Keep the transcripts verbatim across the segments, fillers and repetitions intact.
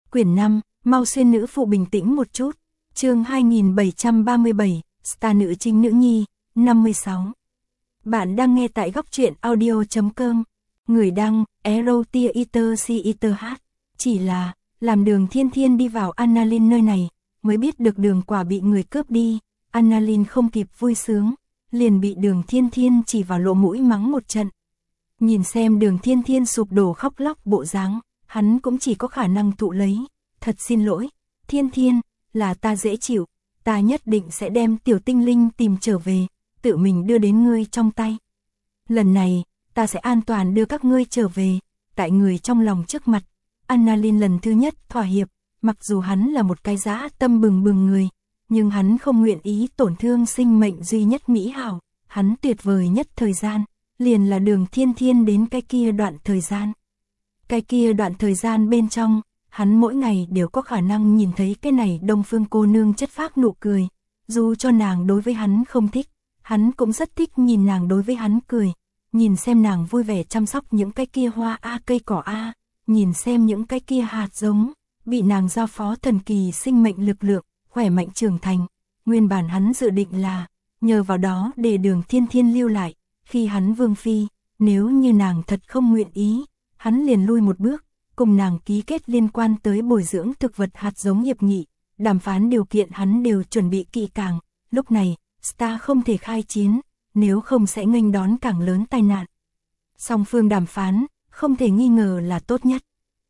Quyển năm, mau xuyên nữ phụ bình tĩnh một chút. Chương hai nghìn bảy trăm ba mươi bảy, Star nữ chính nữ nhi, năm mươi sáu. Bạn đang nghe tại góc truyện audio chấm com. Người đăng, Erotia Eater C Eater H. Chỉ là, làm Đường Thiên Thiên đi vào Annalyn nơi này, mới biết được Đường Quả bị người cướp đi. Annalyn không kịp vui sướng, liền bị Đường Thiên Thiên chỉ vào lỗ mũi mắng một trận. Nhìn xem Đường Thiên Thiên sụp đổ khóc lóc bộ dáng, hắn cũng chỉ có khả năng thụ lấy. Thật xin lỗi, Thiên Thiên, là ta dễ chịu, ta nhất định sẽ đem tiểu tinh linh tìm trở về, tự mình đưa đến ngươi trong tay. Lần này, ta sẽ an toàn đưa các ngươi trở về, tại người trong lòng trước mặt. Annalyn lần thứ nhất thỏa hiệp, mặc dù hắn là một cái dã tâm bừng bừng người, nhưng hắn không nguyện ý tổn thương sinh mệnh duy nhất mỹ hảo, hắn tuyệt vời nhất thời gian, liền là Đường Thiên Thiên đến cái kia đoạn thời gian. Cái kia đoạn thời gian bên trong, hắn mỗi ngày đều có khả năng nhìn thấy cái này Đông Phương cô nương chất phác nụ cười, dù cho nàng đối với hắn không thích, hắn cũng rất thích nhìn nàng đối với hắn cười, nhìn xem nàng vui vẻ chăm sóc những cái kia hoa a cây cỏ a, nhìn xem những cái kia hạt giống, bị nàng giao phó thần kỳ sinh mệnh lực lượng, khỏe mạnh trưởng thành. Nguyên bản hắn dự định là, nhờ vào đó để Đường Thiên Thiên lưu lại, khi hắn vương phi, nếu như nàng thật không nguyện ý, hắn liền lui một bước, cùng nàng ký kết liên quan tới bồi dưỡng thực vật hạt giống hiệp nghị, đàm phán điều kiện hắn đều chuẩn bị kỹ càng, lúc này, Star không thể khai chiến, nếu không sẽ nghênh đón càng lớn tai nạn. Song phương đàm phán, không thể nghi ngờ là tốt nhất.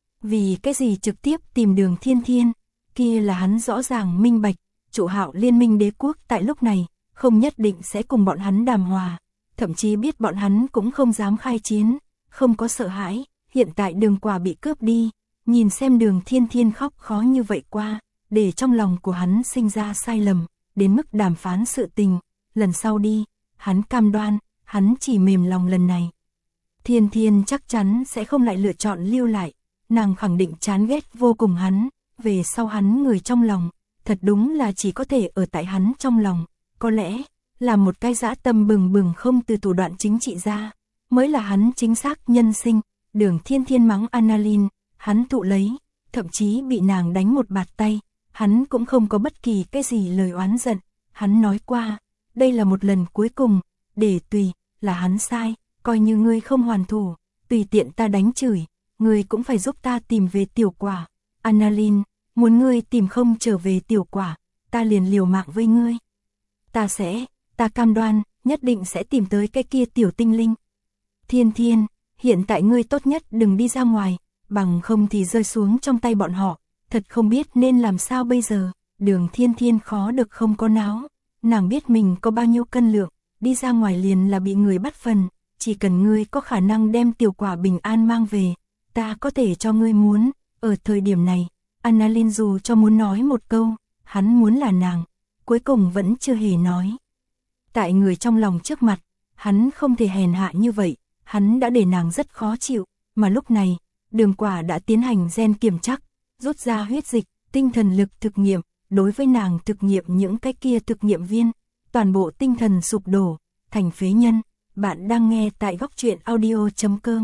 Vì cái gì trực tiếp tìm Đường Thiên Thiên, kia là hắn rõ ràng minh bạch, Trụ Hạo liên minh đế quốc tại lúc này, không nhất định sẽ cùng bọn hắn đàm hòa, thậm chí biết bọn hắn cũng không dám khai chiến, không có sợ hãi. Hiện tại Đường Quả bị cướp đi, nhìn xem Đường Thiên Thiên khóc khó như vậy qua, để trong lòng của hắn sinh ra sai lầm, đến mức đàm phán sự tình, lần sau đi, hắn cam đoan, hắn chỉ mềm lòng lần này. Thiên Thiên chắc chắn sẽ không lại lựa chọn lưu lại, nàng khẳng định chán ghét vô cùng hắn, về sau hắn người trong lòng, thật đúng là chỉ có thể ở tại hắn trong lòng, có lẽ là một cái dã tâm bừng bừng không từ thủ đoạn chính trị ra, mới là hắn chính xác nhân sinh. Đường Thiên Thiên mắng Annalyn, hắn thụ lấy, thậm chí bị nàng đánh một bạt tay, hắn cũng không có bất kỳ cái gì lời oán giận, hắn nói qua, đây là một lần cuối cùng, để tùy, là hắn sai, coi như ngươi không hoàn thủ, tùy tiện ta đánh chửi, ngươi cũng phải giúp ta tìm về Tiểu Quả. Annalyn, muốn ngươi tìm không trở về Tiểu Quả, ta liền liều mạng với ngươi. Ta sẽ, ta cam đoan, nhất định sẽ tìm tới cái kia tiểu tinh linh. Thiên Thiên, hiện tại ngươi tốt nhất đừng đi ra ngoài, bằng không thì rơi xuống trong tay bọn họ, thật không biết nên làm sao bây giờ. Đường Thiên Thiên khó được không có náo, nàng biết mình có bao nhiêu cân lượng, đi ra ngoài liền là bị người bắt phần, chỉ cần ngươi có khả năng đem Tiểu Quả bình an mang về, ta có thể cho ngươi muốn. Ở thời điểm này, Annalyn dù cho muốn nói một câu, hắn muốn là nàng, cuối cùng vẫn chưa hề nói. Tại người trong lòng trước mặt, hắn không thể hèn hạ như vậy. Hắn đã để nàng rất khó chịu, mà lúc này, Đường Quả đã tiến hành gen kiểm chắc, rút ra huyết dịch, tinh thần lực thực nghiệm, đối với nàng thực nghiệm những cái kia thực nghiệm viên, toàn bộ tinh thần sụp đổ, thành phế nhân. Bạn đang nghe tại góc truyện audio chấm com.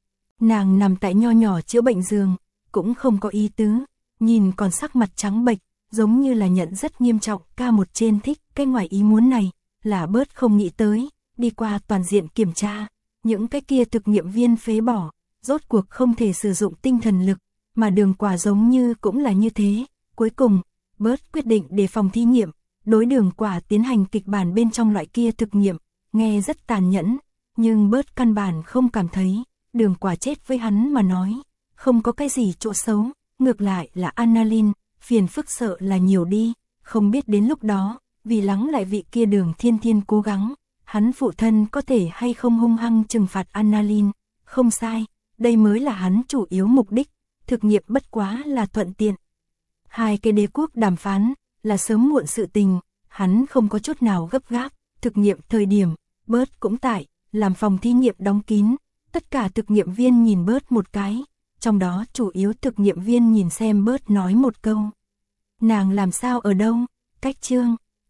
Nàng nằm tại nho nhỏ chữa bệnh giường, cũng không có ý tứ, nhìn còn sắc mặt trắng bệch, giống như là nhận rất nghiêm trọng. Ca một trên thích cái ngoài ý muốn này, là bớt không nghĩ tới, đi qua toàn diện kiểm tra. Những cái kia thực nghiệm viên phế bỏ, rốt cuộc không thể sử dụng tinh thần lực, mà Đường Quả giống như cũng là như thế. Cuối cùng, bớt quyết định để phòng thí nghiệm, đối Đường Quả tiến hành kịch bản bên trong loại kia thực nghiệm, nghe rất tàn nhẫn, nhưng bớt căn bản không cảm thấy, Đường Quả chết với hắn mà nói, không có cái gì chỗ xấu, ngược lại là Annalyn, phiền phức sợ là nhiều đi, không biết đến lúc đó, vì lắng lại vị kia Đường Thiên Thiên cố gắng. Hắn phụ thân có thể hay không hung hăng trừng phạt Annalyn, không sai, đây mới là hắn chủ yếu mục đích, thực nghiệm bất quá là thuận tiện. Hai cái đế quốc đàm phán, là sớm muộn sự tình, hắn không có chút nào gấp gáp, thực nghiệm thời điểm, bớt cũng tại, làm phòng thí nghiệm đóng kín, tất cả thực nghiệm viên nhìn bớt một cái, trong đó chủ yếu thực nghiệm viên nhìn xem bớt nói một câu. Nàng làm sao ở đâu, cách chương,